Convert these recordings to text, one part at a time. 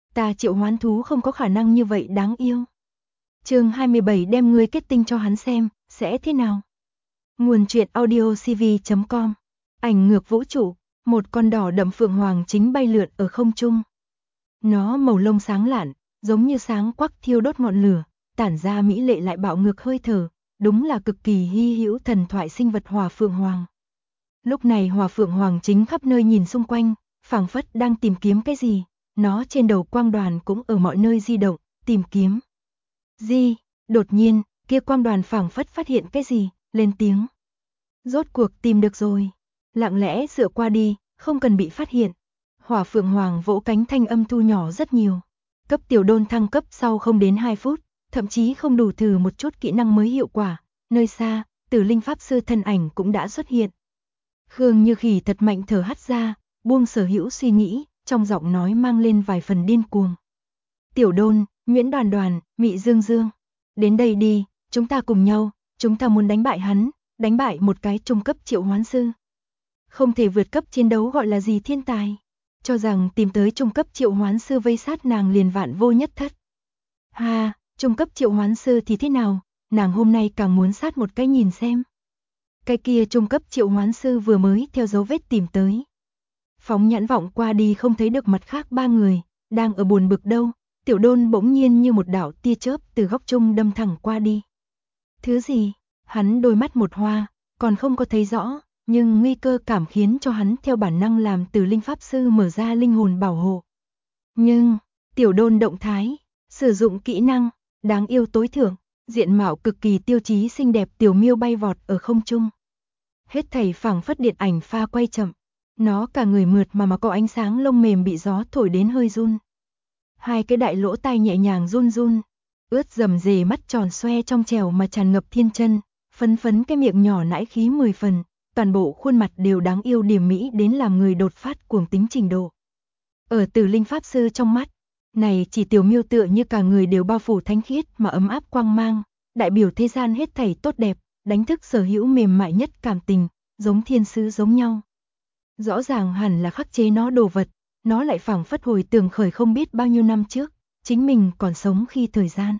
Ta triệu hoán thú không có khả năng như vậy đáng yêu. Chương 27 đem ngươi kết tinh cho hắn xem, sẽ thế nào? Nguồn truyện audio cv.com. Ảnh ngược vũ trụ, một con đỏ đậm phượng hoàng chính bay lượn ở không trung. Nó màu lông sáng lạn, giống như sáng quắc thiêu đốt ngọn lửa, tản ra mỹ lệ lại bạo ngược hơi thở, đúng là cực kỳ hy hữu thần thoại sinh vật hỏa phượng hoàng. Lúc này hỏa phượng hoàng chính khắp nơi nhìn xung quanh, phảng phất đang tìm kiếm cái gì, nó trên đầu quang đoàn cũng ở mọi nơi di động, tìm kiếm. Đột nhiên, kia quang đoàn phảng phất phát hiện cái gì, lên tiếng. Rốt cuộc tìm được rồi. Lặng lẽ dựa qua đi, không cần bị phát hiện. Hỏa phượng hoàng vỗ cánh thanh âm thu nhỏ rất nhiều. Cấp tiểu đôn thăng cấp sau không đến 2 phút, thậm chí không đủ thử một chút kỹ năng mới hiệu quả. Nơi xa, Tử Linh Pháp Sư thân ảnh cũng đã xuất hiện. Khương Như Khỉ thật mạnh thở hắt ra, buông sở hữu suy nghĩ, trong giọng nói mang lên vài phần điên cuồng. Tiểu đôn, Nguyễn Đoàn Đoàn, Mị Dương Dương. Đến đây đi, chúng ta cùng nhau, chúng ta muốn đánh bại hắn, đánh bại một cái trung cấp triệu hoán sư. Không thể vượt cấp chiến đấu gọi là gì thiên tài. Cho rằng tìm tới trung cấp triệu hoán sư vây sát nàng liền vạn vô nhất thất. Ha, trung cấp triệu hoán sư thì thế nào, nàng hôm nay càng muốn sát một cái nhìn xem. Cái kia trung cấp triệu hoán sư vừa mới theo dấu vết tìm tới. Phóng nhãn vọng qua đi không thấy được mặt khác 3 người, đang ở buồn bực đâu, tiểu đôn bỗng nhiên như một đạo tia chớp từ góc trung đâm thẳng qua đi. Thứ gì? Hắn đôi mắt một hoa, còn không có thấy rõ, nhưng nguy cơ cảm khiến cho hắn theo bản năng làm Tử Linh Pháp Sư mở ra linh hồn bảo hộ. Nhưng, tiểu đôn động thái, sử dụng kỹ năng, đáng yêu tối thượng, diện mạo cực kỳ tiêu chí xinh đẹp tiểu miêu bay vọt ở không trung. Hết thảy phảng phất điện ảnh pha quay chậm, nó cả người mượt mà có ánh sáng lông mềm bị gió thổi đến hơi run. Hai cái đại lỗ tai nhẹ nhàng run run, ướt rầm rề mắt tròn xoe trong trẻo mà tràn ngập thiên chân, phấn phấn cái miệng nhỏ nãi khí 10 phần, toàn bộ khuôn mặt đều đáng yêu điểm mỹ đến làm người đột phát cuồng tính trình độ. Ở Tử Linh Pháp Sư trong mắt, này chỉ tiểu miêu tựa như cả người đều bao phủ thánh khiết mà ấm áp quang mang, đại biểu thế gian hết thảy tốt đẹp, đánh thức sở hữu mềm mại nhất cảm tình, giống thiên sứ giống nhau. Rõ ràng hẳn là khắc chế nó đồ vật, nó lại phảng phất hồi tưởng khởi không biết bao nhiêu năm trước, chính mình còn sống khi thời gian.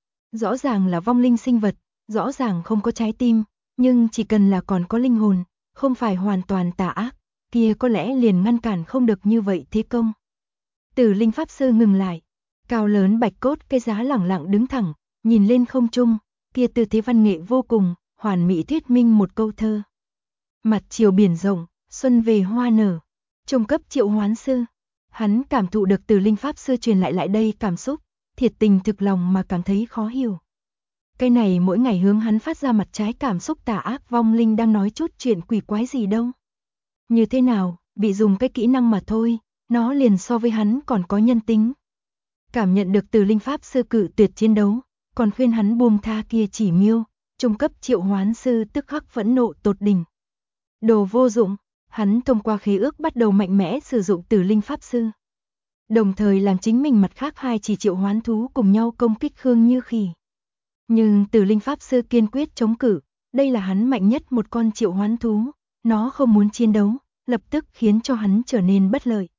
Rõ ràng là vong linh sinh vật, rõ ràng không có trái tim, nhưng chỉ cần là còn có linh hồn, không phải hoàn toàn tà ác, kia có lẽ liền ngăn cản không được như vậy thế công. Tử Linh Pháp Sư ngừng lại, cao lớn bạch cốt cây giá lẳng lặng đứng thẳng, nhìn lên không trung, kia tư thế văn nghệ vô cùng, hoàn mỹ thuyết minh một câu thơ. Mặt chiều biển rộng, xuân về hoa nở, trung cấp triệu hoán sư. Hắn cảm thụ được Tử Linh Pháp Sư truyền lại đây cảm xúc, thiệt tình thực lòng mà cảm thấy khó hiểu. Cái này mỗi ngày hướng hắn phát ra mặt trái cảm xúc tà ác vong linh đang nói chút chuyện quỷ quái gì đâu. Như thế nào, bị dùng cái kỹ năng mà thôi, nó liền so với hắn còn có nhân tính. Cảm nhận được Tử Linh Pháp Sư cự tuyệt chiến đấu, còn khuyên hắn buông tha kia chỉ miêu, trung cấp triệu hoán sư tức khắc phẫn nộ tột đỉnh. Đồ vô dụng, hắn thông qua khế ước bắt đầu mạnh mẽ sử dụng Tử Linh Pháp Sư. Đồng thời làm chính mình mặt khác 2 chỉ triệu hoán thú cùng nhau công kích Khương Như Khỉ. Nhưng Tử Linh Pháp Sư kiên quyết chống cự, đây là hắn mạnh nhất một con triệu hoán thú, nó không muốn chiến đấu, lập tức khiến cho hắn trở nên bất lợi.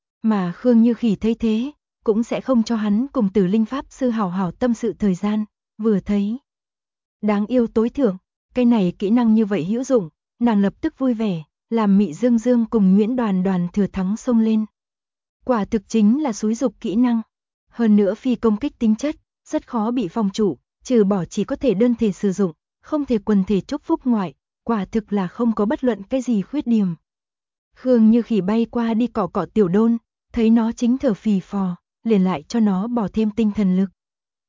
Mà Khương Như Khỉ thấy thế, cũng sẽ không cho hắn cùng Tử Linh Pháp Sư hảo hảo tâm sự thời gian, vừa thấy. Đáng yêu tối thượng, cái này kỹ năng như vậy hữu dụng, nàng lập tức vui vẻ, làm Mị Dương Dương cùng Nguyễn Đoàn Đoàn thừa thắng xông lên. Quả thực chính là xúi dục kỹ năng. Hơn nữa phi công kích tính chất, rất khó bị phòng chủ, trừ bỏ chỉ có thể đơn thể sử dụng, không thể quần thể chúc phúc ngoại, quả thực là không có bất luận cái gì khuyết điểm. Khương Như Khỉ bay qua đi cọ cọ tiểu đôn, thấy nó chính thở phì phò, liền lại cho nó bỏ thêm tinh thần lực.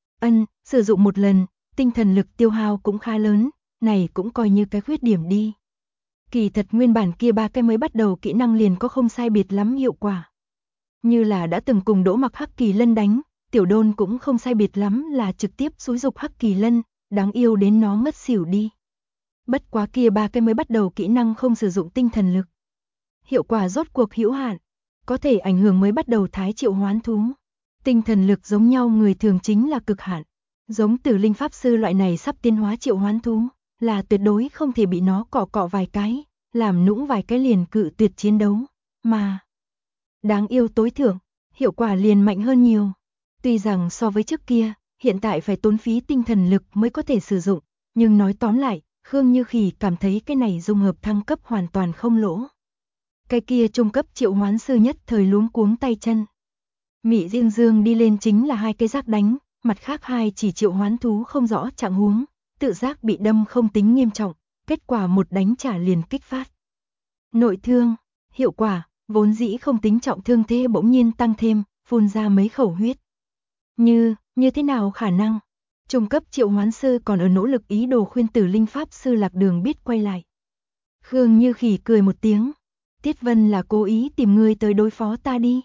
Sử dụng một lần, tinh thần lực tiêu hao cũng khá lớn, này cũng coi như cái khuyết điểm đi. Kỳ thật nguyên bản kia 3 cái mới bắt đầu kỹ năng liền có không sai biệt lắm hiệu quả. Như là đã từng cùng Đỗ Mặc Hắc Kỳ Lân đánh, tiểu đôn cũng không sai biệt lắm là trực tiếp xúi dục Hắc Kỳ Lân, đáng yêu đến nó ngất xỉu đi. Bất quá kia 3 cái mới bắt đầu kỹ năng không sử dụng tinh thần lực. Hiệu quả rốt cuộc hữu hạn, có thể ảnh hưởng mới bắt đầu thái triệu hoán thú. Tinh thần lực giống nhau người thường chính là cực hạn. Giống Tử Linh Pháp Sư loại này sắp tiến hóa triệu hoán thú, là tuyệt đối không thể bị nó cọ cọ vài cái, làm nũng vài cái liền cự tuyệt chiến đấu, mà đáng yêu tối thượng, hiệu quả liền mạnh hơn nhiều. Tuy rằng so với trước kia, hiện tại phải tốn phí tinh thần lực mới có thể sử dụng, nhưng nói tóm lại, Khương Như Khỉ cảm thấy cái này dung hợp thăng cấp hoàn toàn không lỗ. Cái kia trung cấp triệu hoán sư nhất thời luống cuống tay chân. Mị Diên Dương đi lên chính là 2 cái giác đánh, mặt khác 2 chỉ triệu hoán thú không rõ trạng huống, tự giác bị đâm không tính nghiêm trọng, kết quả một đánh trả liền kích phát. Nội thương, hiệu quả, vốn dĩ không tính trọng thương thế bỗng nhiên tăng thêm, phun ra mấy khẩu huyết. Như thế nào khả năng? Trung cấp triệu hoán sư còn ở nỗ lực ý đồ khuyên Tử Linh Pháp sư Lạc Đường biết quay lại. Khương Như Khỉ cười một tiếng. Tiết Vân là cố ý tìm ngươi tới đối phó ta đi.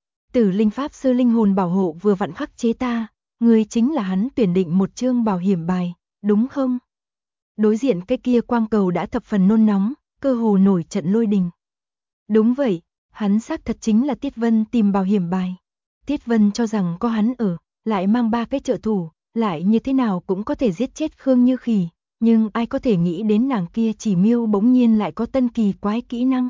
Tử Linh Pháp sư linh hồn bảo hộ vừa vặn khắc chế ta, ngươi chính là hắn tuyển định một chương bảo hiểm bài, đúng không? Đối diện cái kia quang cầu đã thập phần nôn nóng, cơ hồ nổi trận lôi đình. Đúng vậy, hắn xác thật chính là Tiết Vân tìm bảo hiểm bài. Tiết Vân cho rằng có hắn ở, lại mang 3 cái trợ thủ, lại như thế nào cũng có thể giết chết Khương Như Khỉ, nhưng ai có thể nghĩ đến nàng kia chỉ miêu bỗng nhiên lại có tân kỳ quái kỹ năng.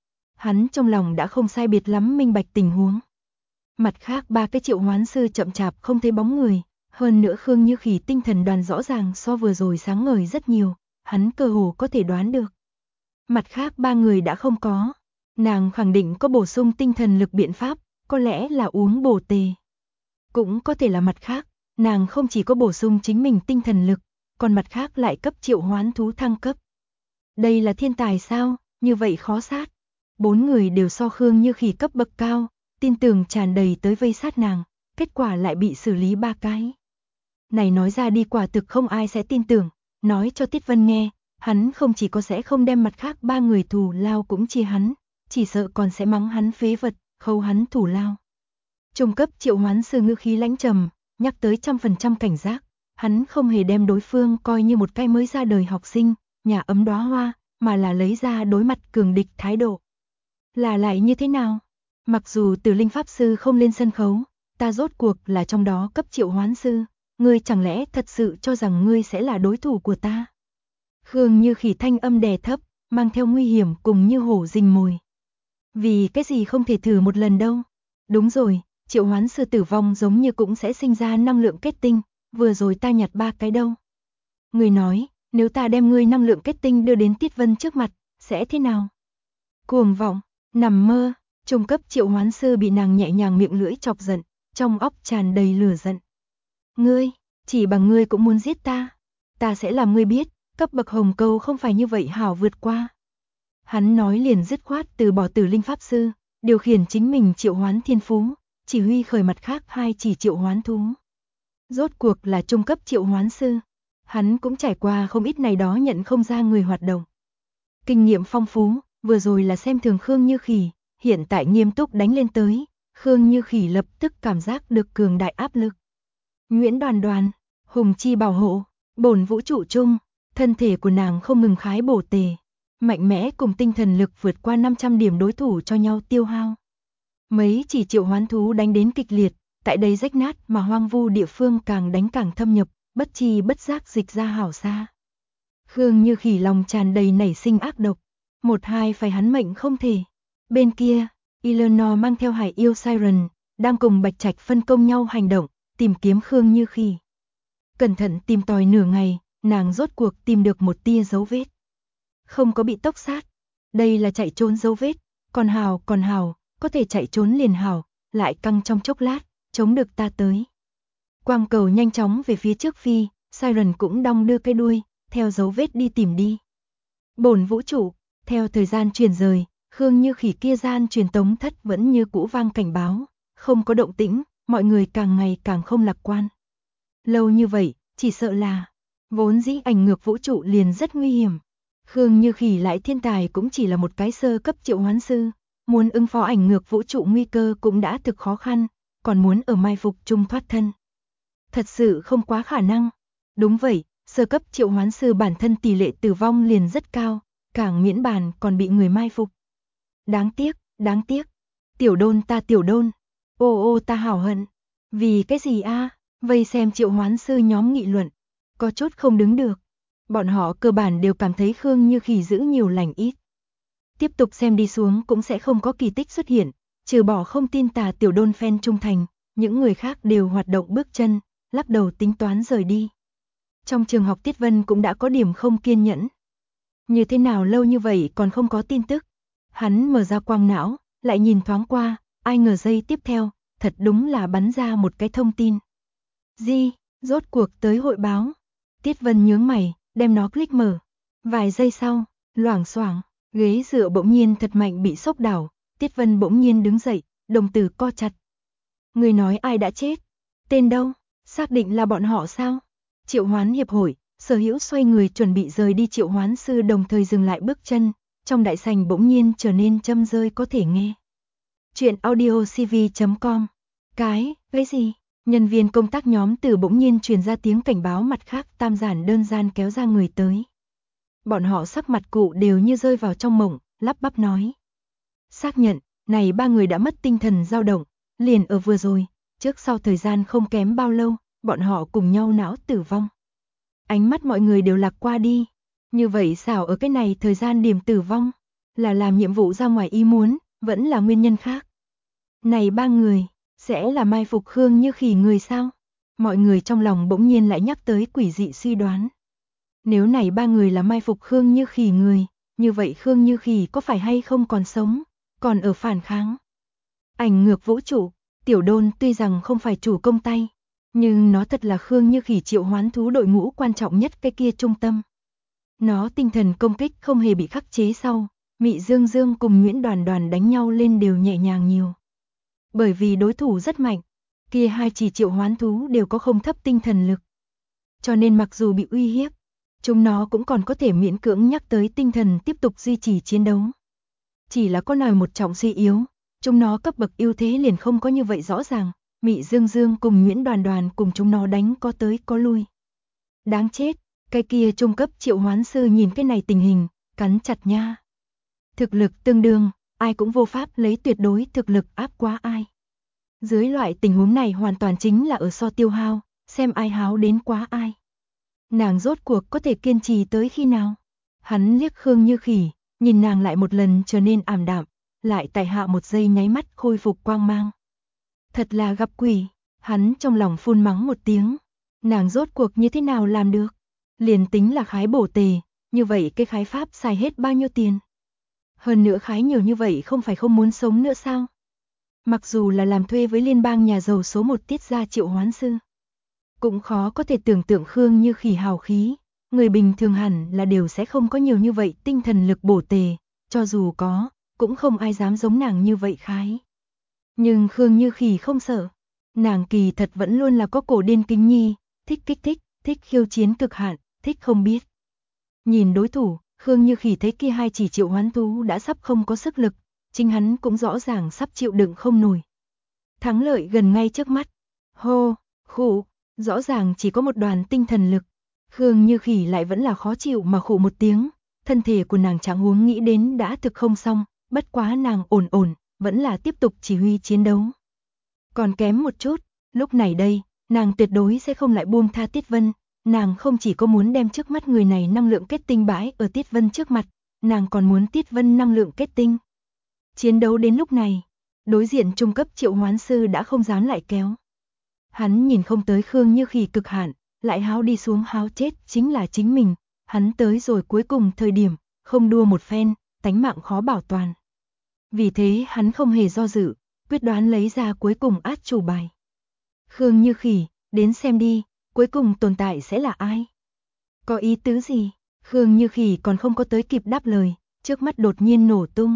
Hắn trong lòng đã không sai biệt lắm minh bạch tình huống. Mặt khác 3 cái triệu hoán sư chậm chạp không thấy bóng người, hơn nữa Khương Như Khỉ tinh thần đoàn rõ ràng so vừa rồi sáng ngời rất nhiều, hắn cơ hồ có thể đoán được. Mặt khác 3 người đã không có, nàng khẳng định có bổ sung tinh thần lực biện pháp, có lẽ là uống bổ tề. Cũng có thể là mặt khác, nàng không chỉ có bổ sung chính mình tinh thần lực, còn mặt khác lại cấp triệu hoán thú thăng cấp. Đây là thiên tài sao, như vậy khó sát. 4 người đều so Khương Như Khỉ cấp bậc cao, tin tưởng tràn đầy tới vây sát nàng, kết quả lại bị xử lý 3 cái. Này nói ra đi quả thực không ai sẽ tin tưởng, nói cho Tiết Vân nghe, hắn không chỉ có sẽ không đem mặt khác 3 người thù lao cũng chia hắn, chỉ sợ còn sẽ mắng hắn phế vật, khâu hắn thủ lao. Trung cấp triệu hoán sư ngữ khí lãnh trầm, nhắc tới 100% cảnh giác, hắn không hề đem đối phương coi như một cái mới ra đời học sinh, nhà ấm đóa hoa, mà là lấy ra đối mặt cường địch thái độ. Là lại như thế nào? Mặc dù Tử Linh Pháp sư không lên sân khấu, ta rốt cuộc là trong đó cấp triệu hoán sư, ngươi chẳng lẽ thật sự cho rằng ngươi sẽ là đối thủ của ta? Khương Như Khỉ thanh âm đè thấp, mang theo nguy hiểm cùng như hổ rình mồi. Vì cái gì không thể thử một lần đâu? Đúng rồi, triệu hoán sư tử vong giống như cũng sẽ sinh ra năng lượng kết tinh, vừa rồi ta nhặt 3 cái đâu. Người nói, nếu ta đem ngươi năng lượng kết tinh đưa đến Tiết Vân trước mặt, sẽ thế nào? Cuồng vọng, nằm mơ, trung cấp triệu hoán sư bị nàng nhẹ nhàng miệng lưỡi chọc giận, trong óc tràn đầy lửa giận. Ngươi, chỉ bằng ngươi cũng muốn giết ta sẽ làm ngươi biết, cấp bậc hồng câu không phải như vậy hảo vượt qua. Hắn nói liền dứt khoát từ bỏ Tử Linh Pháp sư, điều khiển chính mình triệu hoán thiên phú, chỉ huy khởi mặt khác 2 chỉ triệu hoán thú. Rốt cuộc là trung cấp triệu hoán sư, hắn cũng trải qua không ít này đó nhận không ra người hoạt động. Kinh nghiệm phong phú, vừa rồi là xem thường Khương Như Khỉ, hiện tại nghiêm túc đánh lên tới, Khương Như Khỉ lập tức cảm giác được cường đại áp lực. Nguyễn Đoàn Đoàn, hùng chi bảo hộ, bổn vũ trụ chung, thân thể của nàng không ngừng khái bổ tề, mạnh mẽ cùng tinh thần lực vượt qua 500 điểm đối thủ cho nhau tiêu hao. Mấy chỉ triệu hoán thú đánh đến kịch liệt, tại đây rách nát mà hoang vu địa phương càng đánh càng thâm nhập, bất chi bất giác dịch ra hảo xa. Khương Như Khỉ lòng tràn đầy nảy sinh ác độc, 1-2 phải hắn mệnh không thể. Bên kia, Eleanor mang theo hải yêu Siren, đang cùng Bạch Trạch phân công nhau hành động, tìm kiếm Khương Như Khỉ. Cẩn thận tìm tòi nửa ngày, nàng rốt cuộc tìm được một tia dấu vết. Không có bị tốc sát, đây là chạy trốn dấu vết, còn hào, có thể chạy trốn liền hào, lại căng trong chốc lát, chống được ta tới. Quang cầu nhanh chóng về phía trước phi, Siren cũng đong đưa cái đuôi, theo dấu vết đi tìm đi. Bổn vũ trụ, theo thời gian truyền rời, Khương Như Khỉ kia gian truyền tống thất vẫn như cũ vang cảnh báo, không có động tĩnh, mọi người càng ngày càng không lạc quan. Lâu như vậy, chỉ sợ là, vốn dĩ ảnh ngược vũ trụ liền rất nguy hiểm. Khương Như Khỉ lại thiên tài cũng chỉ là một cái sơ cấp triệu hoán sư, muốn ứng phó ảnh ngược vũ trụ nguy cơ cũng đã thực khó khăn, còn muốn ở mai phục chung thoát thân. Thật sự không quá khả năng. Đúng vậy, sơ cấp triệu hoán sư bản thân tỷ lệ tử vong liền rất cao, càng miễn bàn còn bị người mai phục. Đáng tiếc. Tiểu đôn. Ô ta hảo hận. Vì cái gì a? Vây xem triệu hoán sư nhóm nghị luận, có chút không đứng được. Bọn họ cơ bản đều cảm thấy Khương Như Khỉ giữ nhiều lành ít. Tiếp tục xem đi xuống cũng sẽ không có kỳ tích xuất hiện, Trừ bỏ không tin Tà Tiểu Đôn fan trung thành, những người khác đều hoạt động bước chân, lắc đầu tính toán rời đi. Trong trường học Tiết Vân cũng đã có điểm không kiên nhẫn. Như thế nào lâu như vậy còn không có tin tức? Hắn mở ra quang não, lại nhìn thoáng qua, ai ngờ giây tiếp theo, thật đúng là bắn ra một cái thông tin. Gì, rốt cuộc tới hội báo. Tiết Vân nhướng mày, đem nó click mở. Vài giây sau, loảng xoảng, ghế dựa bỗng nhiên thật mạnh bị sốc đảo, Tiết Vân bỗng nhiên đứng dậy, đồng tử co chặt. Người nói ai đã chết? Tên đâu? Xác định là bọn họ sao? Triệu Hoán hiệp hội, Sở Hữu xoay người chuẩn bị rời đi, Triệu Hoán sư đồng thời dừng lại bước chân, trong đại sảnh bỗng nhiên trở nên châm rơi có thể nghe. Chuyện audiocv.com. Cái gì? Nhân viên công tác nhóm từ bỗng nhiên truyền ra tiếng cảnh báo, mặt khác tam giản đơn gian kéo ra người tới. Bọn họ sắc mặt cụ đều như rơi vào trong mộng, lắp bắp nói. Xác nhận, này ba người đã mất tinh thần dao động, liền ở vừa rồi, trước sau thời gian không kém bao lâu, bọn họ cùng nhau não tử vong. Ánh mắt mọi người đều lạc qua đi, như vậy sao ở cái này thời gian điểm tử vong, là làm nhiệm vụ ra ngoài ý muốn, vẫn là nguyên nhân khác. Này ba người, sẽ là mai phục Khương Như Khỉ người sao? Mọi người trong lòng bỗng nhiên lại nhắc tới quỷ dị suy đoán. Nếu này ba người là mai phục Khương Như Khỉ người, như vậy Khương Như Khỉ có phải hay không còn sống, còn ở phản kháng? Ảnh ngược vũ trụ, Tiểu Đôn tuy rằng không phải chủ công tay, nhưng nó thật là Khương Như Khỉ triệu hoán thú đội ngũ quan trọng nhất cái kia trung tâm. Nó tinh thần công kích không hề bị khắc chế sau, Mị Dương Dương cùng Nguyễn Đoàn Đoàn đánh nhau lên đều nhẹ nhàng nhiều. Bởi vì đối thủ rất mạnh, kia hai chỉ triệu hoán thú đều có không thấp tinh thần lực. Cho nên mặc dù bị uy hiếp, chúng nó cũng còn có thể miễn cưỡng nhắc tới tinh thần tiếp tục duy trì chiến đấu. Chỉ là có nào một trọng suy yếu, chúng nó cấp bậc ưu thế liền không có như vậy rõ ràng. Mị Dương Dương cùng Nguyễn Đoàn Đoàn cùng chúng nó đánh có tới có lui. Đáng chết, cái kia trung cấp triệu hoán sư nhìn cái này tình hình, cắn chặt nha. Thực lực tương đương, ai cũng vô pháp lấy tuyệt đối thực lực áp quá ai. Dưới loại tình huống này hoàn toàn chính là ở so tiêu hao, xem ai háo đến quá ai. Nàng rốt cuộc có thể kiên trì tới khi nào? Hắn liếc Khương Như Khỉ, nhìn nàng lại một lần trở nên ảm đạm, lại tại hạ một giây nháy mắt khôi phục quang mang. Thật là gặp quỷ, hắn trong lòng phun mắng một tiếng. Nàng rốt cuộc như thế nào làm được? Liền tính là khái bổ tề, như vậy cái khái pháp xài hết bao nhiêu tiền? Hơn nữa khái nhiều như vậy không phải không muốn sống nữa sao? Mặc dù là làm thuê với liên bang nhà giàu số 1 Tiết gia triệu hoán sư, cũng khó có thể tưởng tượng Khương Như Khỉ hào khí, người bình thường hẳn là đều sẽ không có nhiều như vậy tinh thần lực bổ tề, cho dù có, cũng không ai dám giống nàng như vậy khái. Nhưng Khương Như Khỉ không sợ, nàng kỳ thật vẫn luôn là có cổ điên kính nhi, thích kích thích, thích khiêu chiến cực hạn, thích không biết. Nhìn đối thủ, Khương Như Khỉ thấy kia hai chỉ triệu hoán thú đã sắp không có sức lực, chính hắn cũng rõ ràng sắp chịu đựng không nổi. Thắng lợi gần ngay trước mắt. Hô, khụ, rõ ràng chỉ có một đoàn tinh thần lực. Khương Như Khỉ lại vẫn là khó chịu mà khụ một tiếng, thân thể của nàng chẳng huống nghĩ đến đã thực không xong, bất quá nàng ổn, vẫn là tiếp tục chỉ huy chiến đấu. Còn kém một chút, lúc này đây, nàng tuyệt đối sẽ không lại buông tha Tiết Vân, nàng không chỉ có muốn đem trước mắt người này năng lượng kết tinh bãi ở Tiết Vân trước mặt, nàng còn muốn Tiết Vân năng lượng kết tinh. Chiến đấu đến lúc này, đối diện trung cấp triệu hoán sư đã không dám lại kéo. Hắn nhìn không tới Khương Như Khỉ cực hạn, lại háo đi xuống háo chết chính là chính mình, hắn tới rồi cuối cùng thời điểm, không đua một phen, tánh mạng khó bảo toàn. Vì thế hắn không hề do dự, quyết đoán lấy ra cuối cùng át chủ bài. Khương Như Khỉ, đến xem đi, cuối cùng tồn tại sẽ là ai? Có ý tứ gì? Khương Như Khỉ còn không có tới kịp đáp lời, trước mắt đột nhiên nổ tung.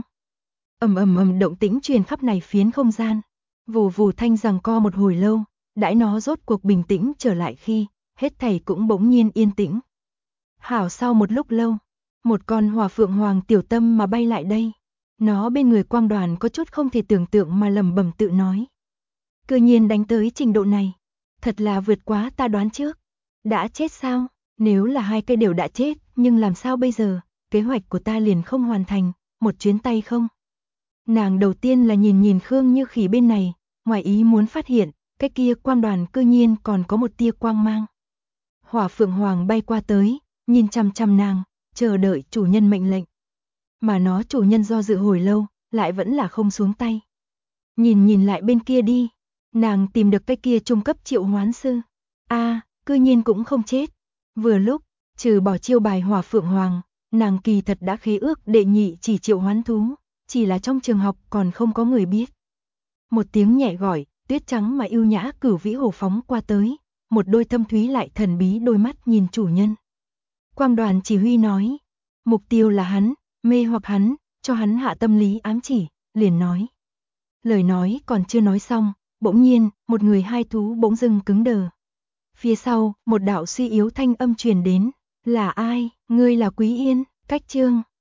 Ầm động tĩnh truyền khắp này phiến không gian. Vù vù thanh giằng co một hồi lâu, đãi nó rốt cuộc bình tĩnh trở lại khi, hết thảy cũng bỗng nhiên yên tĩnh. Hảo sau một lúc lâu, một con hỏa phượng hoàng tiểu tâm mà bay lại đây. Nó bên người quang đoàn có chút không thể tưởng tượng mà lẩm bẩm tự nói. Cơ nhiên đánh tới trình độ này, thật là vượt quá ta đoán trước. Đã chết sao? Nếu là hai cây đều đã chết, nhưng làm sao bây giờ? Kế hoạch của ta liền không hoàn thành, một chuyến tay không? Nàng đầu tiên là nhìn Khương Như Khỉ bên này, ngoài ý muốn phát hiện, cái kia quang đoàn cơ nhiên còn có một tia quang mang. Hỏa phượng hoàng bay qua tới, nhìn chằm chằm nàng, chờ đợi chủ nhân mệnh lệnh. Mà nó chủ nhân do dự hồi lâu, lại vẫn là không xuống tay. Nhìn lại bên kia đi, nàng tìm được cái kia trung cấp triệu hoán sư. Cư nhiên cũng không chết. Vừa lúc, trừ bỏ chiêu bài Hỏa Phượng Hoàng, nàng kỳ thật đã khế ước đệ nhị chỉ triệu hoán thú, chỉ là trong trường học còn không có người biết. Một tiếng nhẹ gọi, tuyết trắng mà yêu nhã Cửu Vĩ Hồ phóng qua tới, một đôi thâm thúy lại thần bí đôi mắt nhìn chủ nhân. Quang Đoàn chỉ huy nói, mục tiêu là hắn, mê hoặc hắn, cho hắn hạ tâm lý ám chỉ, liền nói. Lời nói còn chưa nói xong, bỗng nhiên, một người hai thú bỗng dưng cứng đờ. Phía sau, một đạo suy yếu thanh âm truyền đến, là ai, ngươi là Quý Yên, Cách Chương.